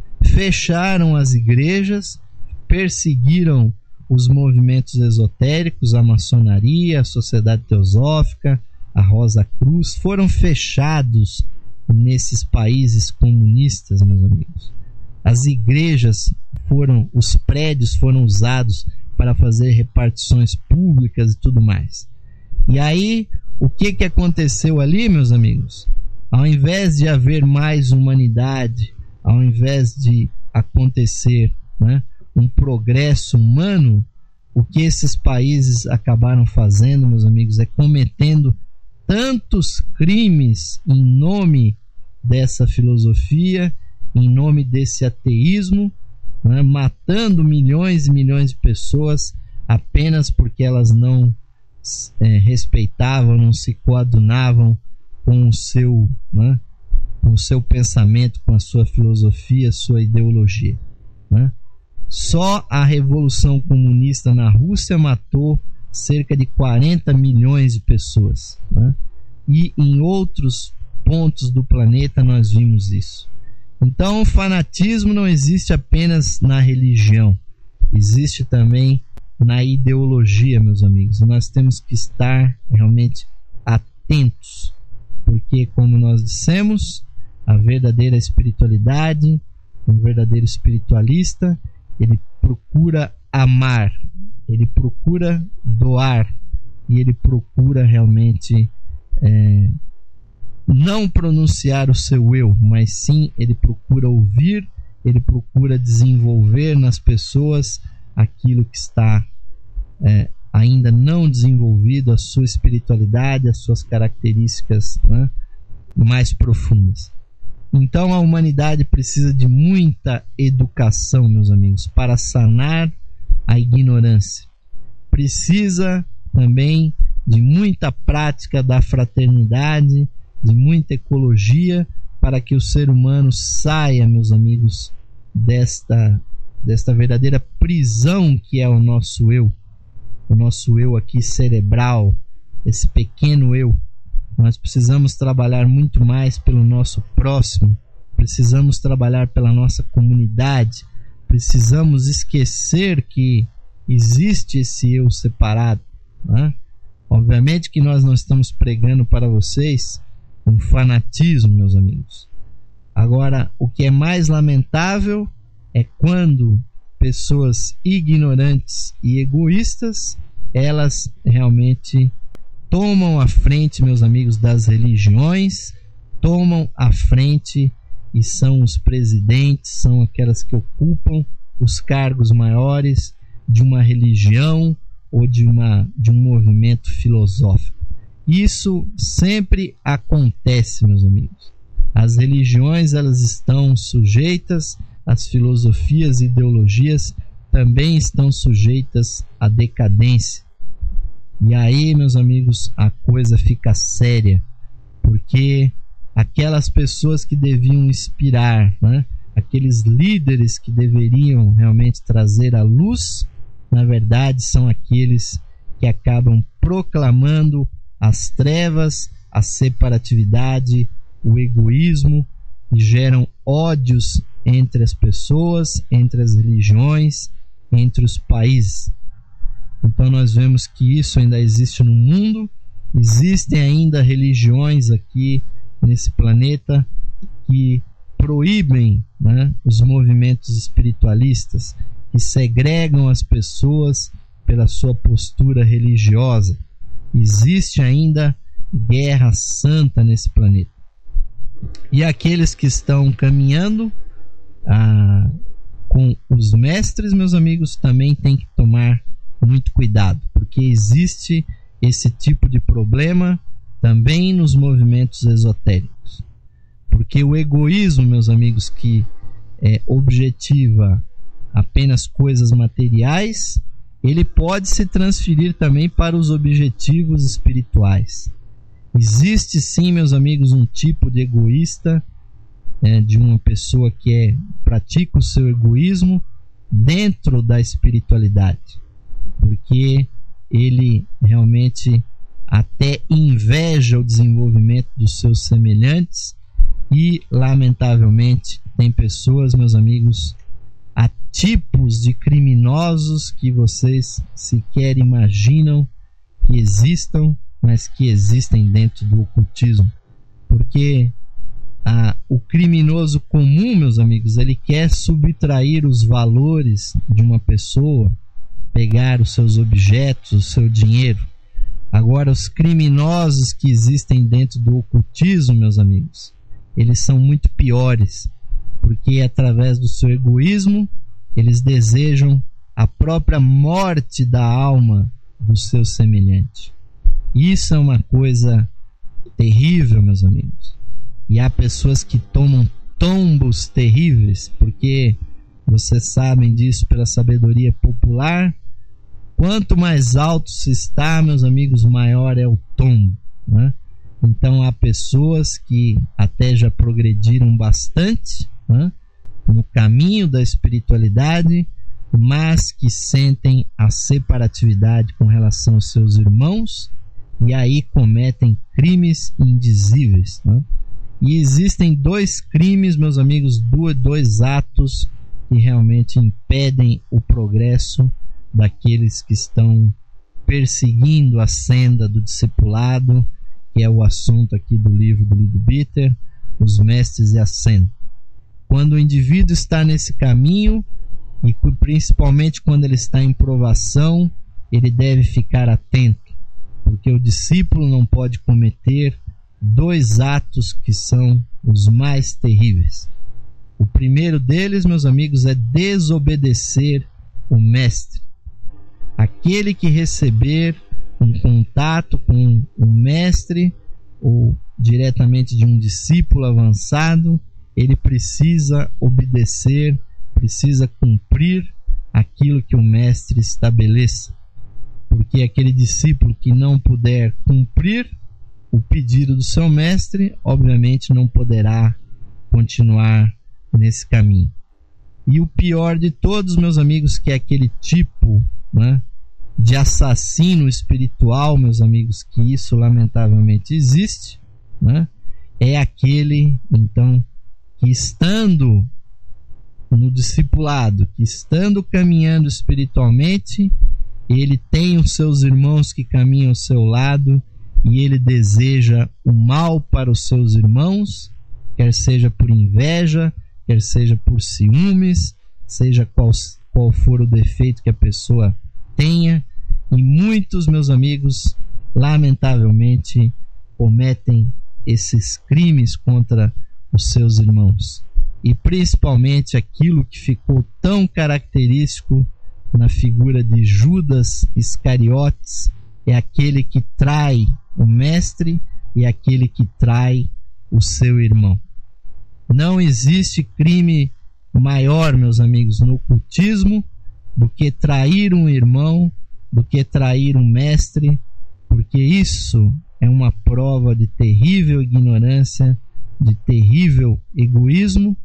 fecharam as igrejas, perseguiram os movimentos esotéricos, a maçonaria, a sociedade teosófica, a Rosa Cruz, foram fechados nesses países comunistas, meus amigos. As igrejas foram, os prédios foram usados para fazer repartições públicas e tudo mais. E aí, o que que aconteceu ali, meus amigos? Ao invés de haver mais humanidade, ao invés de acontecer, né, um progresso humano, o que esses países acabaram fazendo, meus amigos, é cometendo tantos crimes em nome dessa filosofia, em nome desse ateísmo, né, matando milhões e milhões de pessoas apenas porque elas não é, respeitavam, não se coadunavam com o seu, né, com o seu pensamento, com a sua filosofia, sua ideologia, né? Só a Revolução Comunista na Rússia matou cerca de quarenta milhões de pessoas, né? E em outros pontos do planeta nós vimos isso. Então o fanatismo não existe apenas na religião, existe também na ideologia, meus amigos. Nós temos que estar realmente atentos, porque, como nós dissemos, a verdadeira espiritualidade, um verdadeiro espiritualista, ele procura amar, ele procura doar, e ele procura realmente é, não pronunciar o seu eu, mas sim ele procura ouvir, ele procura desenvolver nas pessoas aquilo que está é, ainda não desenvolvido, a sua espiritualidade, as suas características, né, mais profundas. Então a humanidade precisa de muita educação, meus amigos, para sanar a ignorância. Precisa também de muita prática da fraternidade, de muita ecologia, para que o ser humano saia, meus amigos, desta, desta verdadeira prisão que é o nosso eu, o nosso eu aqui cerebral, esse pequeno eu. Nós precisamos trabalhar muito mais pelo nosso próximo, precisamos trabalhar pela nossa comunidade, precisamos esquecer que existe esse eu separado, né? Obviamente que nós não estamos pregando para vocês um fanatismo, meus amigos. Agora, o que é mais lamentável é quando pessoas ignorantes e egoístas, elas realmente tomam a frente, meus amigos, das religiões, tomam a frente e são os presidentes, são aquelas que ocupam os cargos maiores de uma religião ou de, uma, de um movimento filosófico. Isso sempre acontece, meus amigos. As religiões, elas estão sujeitas, as filosofias e ideologias também estão sujeitas à decadência. E aí, meus amigos, a coisa fica séria, porque aquelas pessoas que deviam inspirar, né, aqueles líderes que deveriam realmente trazer a luz, na verdade são aqueles que acabam proclamando as trevas, a separatividade, o egoísmo, e geram ódios entre as pessoas, entre as religiões, entre os países. Então nós vemos que isso ainda existe no mundo, existem ainda religiões aqui nesse planeta que proíbem, né, os movimentos espiritualistas, que segregam as pessoas pela sua postura religiosa. Existe ainda guerra santa nesse planeta. E aqueles que estão caminhando ah, com os mestres, meus amigos, também têm que tomar muito cuidado, porque existe esse tipo de problema também nos movimentos esotéricos. Porque o egoísmo, meus amigos, que é, objetiva apenas coisas materiais, ele pode se transferir também para os objetivos espirituais. Existe sim, meus amigos, um tipo de egoísta, é, de uma pessoa que é, pratica o seu egoísmo dentro da espiritualidade, porque ele realmente até inveja o desenvolvimento dos seus semelhantes e, lamentavelmente, tem pessoas, meus amigos, há tipos de criminosos que vocês sequer imaginam que existam, mas que existem dentro do ocultismo. Porque ah, o criminoso comum, meus amigos, ele quer subtrair os valores de uma pessoa, pegar os seus objetos, o seu dinheiro. Agora, os criminosos que existem dentro do ocultismo, meus amigos, eles são muito piores, porque através do seu egoísmo eles desejam a própria morte da alma do seu semelhante. Isso é uma coisa terrível, meus amigos. E há pessoas que tomam tombos terríveis, porque vocês sabem disso pela sabedoria popular. Quanto mais alto se está, meus amigos, maior é o tombo, né? Então há pessoas que até já progrediram bastante, né, no caminho da espiritualidade, mas que sentem a separatividade com relação aos seus irmãos e aí cometem crimes indizíveis, né? E existem dois crimes, meus amigos, dois atos que realmente impedem o progresso daqueles que estão perseguindo a senda do discipulado, que é o assunto aqui do livro do Leadbeater, os mestres e a senda. Quando o indivíduo está nesse caminho, e principalmente quando ele está em provação, ele deve ficar atento, porque o discípulo não pode cometer dois atos que são os mais terríveis. O primeiro deles, meus amigos, é desobedecer o mestre. Aquele que receber um contato com um mestre ou diretamente de um discípulo avançado, ele precisa obedecer, precisa cumprir aquilo que o mestre estabeleça. Porque aquele discípulo que não puder cumprir o pedido do seu mestre, obviamente não poderá continuar nesse caminho. E o pior de todos, meus amigos, que é aquele tipo, né, de assassino espiritual, meus amigos, que isso lamentavelmente existe, né, é aquele, então, que estando no discipulado, que estando caminhando espiritualmente, ele tem os seus irmãos que caminham ao seu lado e ele deseja o mal para os seus irmãos, quer seja por inveja, quer seja por ciúmes, seja qual, qual for o defeito que a pessoa tenha. E muitos, meus amigos, lamentavelmente cometem esses crimes contra os seus irmãos. E principalmente aquilo que ficou tão característico na figura de Judas Iscariotes, é aquele que trai o mestre e aquele que trai o seu irmão. Não existe crime maior, meus amigos, no ocultismo do que trair um irmão, do que trair um mestre, porque isso é uma prova de terrível ignorância, de terrível egoísmo,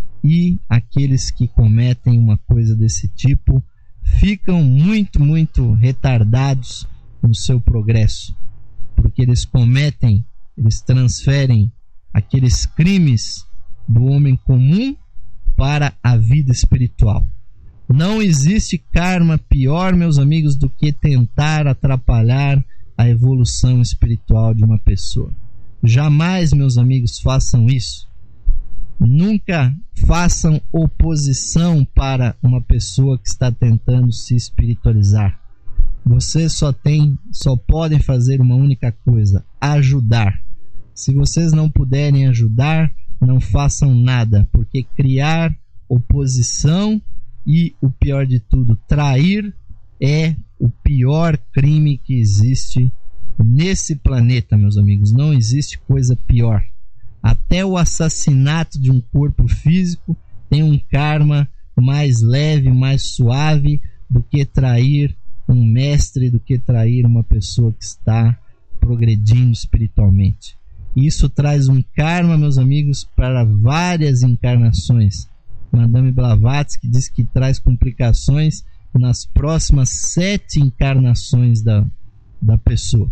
e aqueles que cometem uma coisa desse tipo ficam muito, muito retardados no seu progresso, porque eles cometem, eles transferem aqueles crimes do homem comum para a vida espiritual. Não existe karma pior, meus amigos, do que tentar atrapalhar a evolução espiritual de uma pessoa. Jamais, meus amigos, façam isso. Nunca façam oposição para uma pessoa que está tentando se espiritualizar. Vocês só têm, só podem fazer uma única coisa: ajudar. Se vocês não puderem ajudar, não façam nada, porque criar oposição e, o pior de tudo, trair é o pior crime que existe nesse planeta, meus amigos. Não existe coisa pior. Até o assassinato de um corpo físico tem um karma mais leve, mais suave do que trair um mestre, do que trair uma pessoa que está progredindo espiritualmente. Isso traz um karma, meus amigos, para várias encarnações. Madame Blavatsky diz que traz complicações nas próximas sete encarnações da, da pessoa.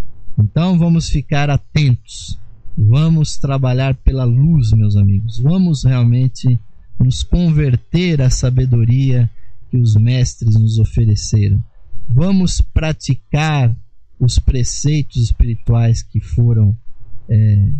Então vamos ficar atentos. Vamos trabalhar pela luz, meus amigos. Vamos realmente nos converter à sabedoria que os mestres nos ofereceram. Vamos praticar os preceitos espirituais que foram é,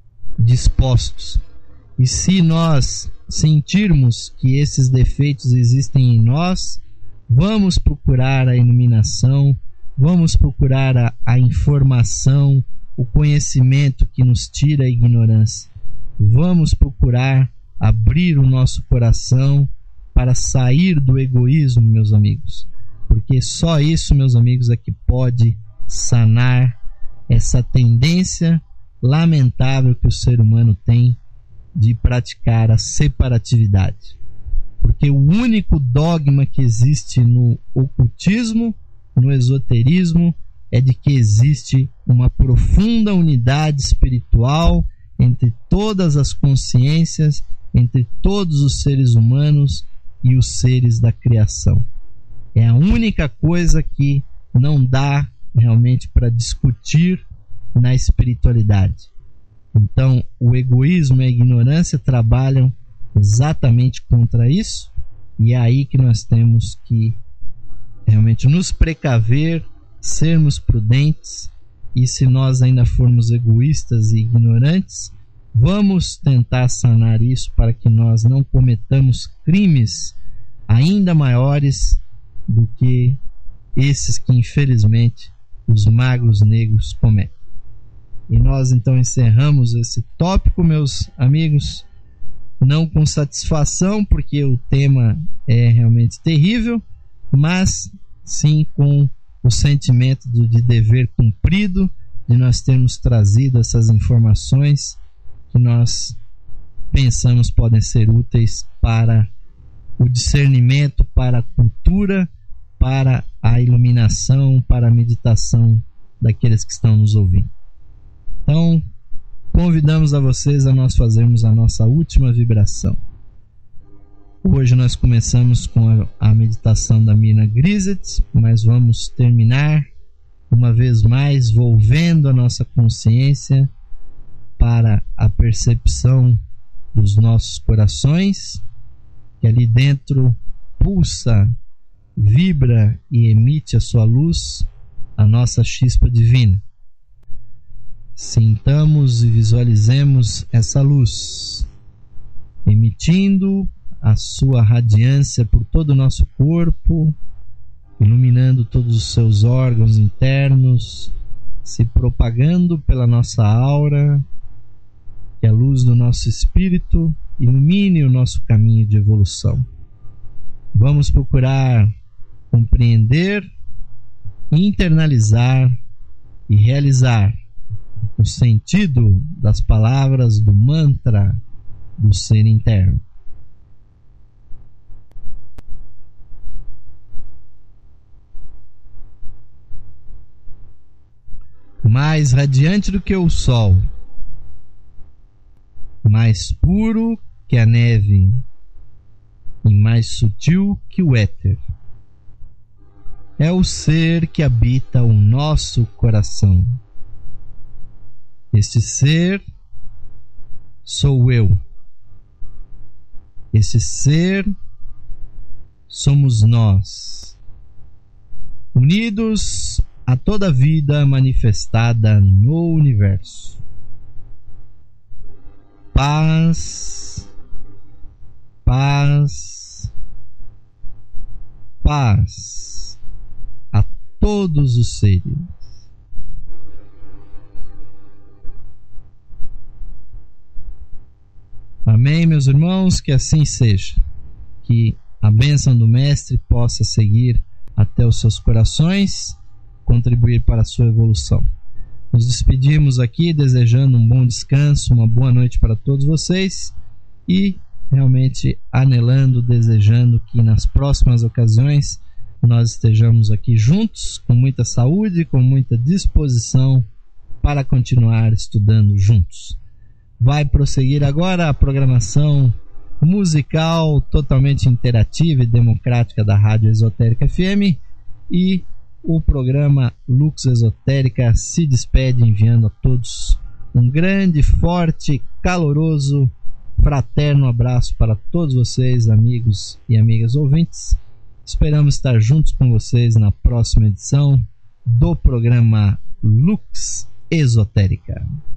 dispostos. E se nós sentirmos que esses defeitos existem em nós, vamos procurar a iluminação, vamos procurar a, a informação, o conhecimento que nos tira a ignorância. Vamos procurar abrir o nosso coração para sair do egoísmo, meus amigos, porque só isso, meus amigos, é que pode sanar essa tendência lamentável que o ser humano tem de praticar a separatividade. Porque o único dogma que existe no ocultismo, no esoterismo, é de que existe uma profunda unidade espiritual entre todas as consciências, entre todos os seres humanos, e os seres da criação. É a única coisa que não dá realmente para discutir na espiritualidade. Então, o egoísmo e a ignorância trabalham exatamente contra isso, e é aí que nós temos que realmente nos precaver, sermos prudentes, e se nós ainda formos egoístas e ignorantes, vamos tentar sanar isso para que nós não cometamos crimes ainda maiores do que esses que infelizmente os magos negros cometem. E nós então encerramos esse tópico, meus amigos, não com satisfação, porque o tema é realmente terrível, mas sim com o sentimento de dever cumprido, de nós termos trazido essas informações que nós pensamos podem ser úteis para o discernimento, para a cultura, para a iluminação, para a meditação daqueles que estão nos ouvindo. Então, convidamos a vocês a nós fazermos a nossa última vibração. Hoje nós começamos com a, a meditação da Mirna Grisset, mas vamos terminar uma vez mais volvendo a nossa consciência para a percepção dos nossos corações, que ali dentro pulsa, vibra e emite a sua luz, a nossa chispa divina. Sintamos e visualizemos essa luz emitindo a sua radiância por todo o nosso corpo, iluminando todos os seus órgãos internos, se propagando pela nossa aura, que a luz do nosso espírito ilumine o nosso caminho de evolução. Vamos procurar compreender, internalizar e realizar o sentido das palavras do mantra do ser interno. Mais radiante do que o sol, mais puro que a neve e mais sutil que o éter, é o ser que habita o nosso coração. Este ser sou eu. Este ser somos nós, unidos a toda a vida manifestada no universo. Paz, paz, paz a todos os seres. Amém, meus irmãos, que assim seja. Que a bênção do Mestre possa seguir até os seus corações, contribuir para a sua evolução. Nos despedimos aqui desejando um bom descanso, uma boa noite para todos vocês e realmente anelando, desejando que nas próximas ocasiões nós estejamos aqui juntos, com muita saúde, com muita disposição para continuar estudando juntos. Vai prosseguir agora a programação musical totalmente interativa e democrática da Rádio Esotérica F M, e o programa Lux Esotérica se despede enviando a todos um grande, forte, caloroso, fraterno abraço para todos vocês, amigos e amigas ouvintes. Esperamos estar juntos com vocês na próxima edição do programa Lux Esotérica.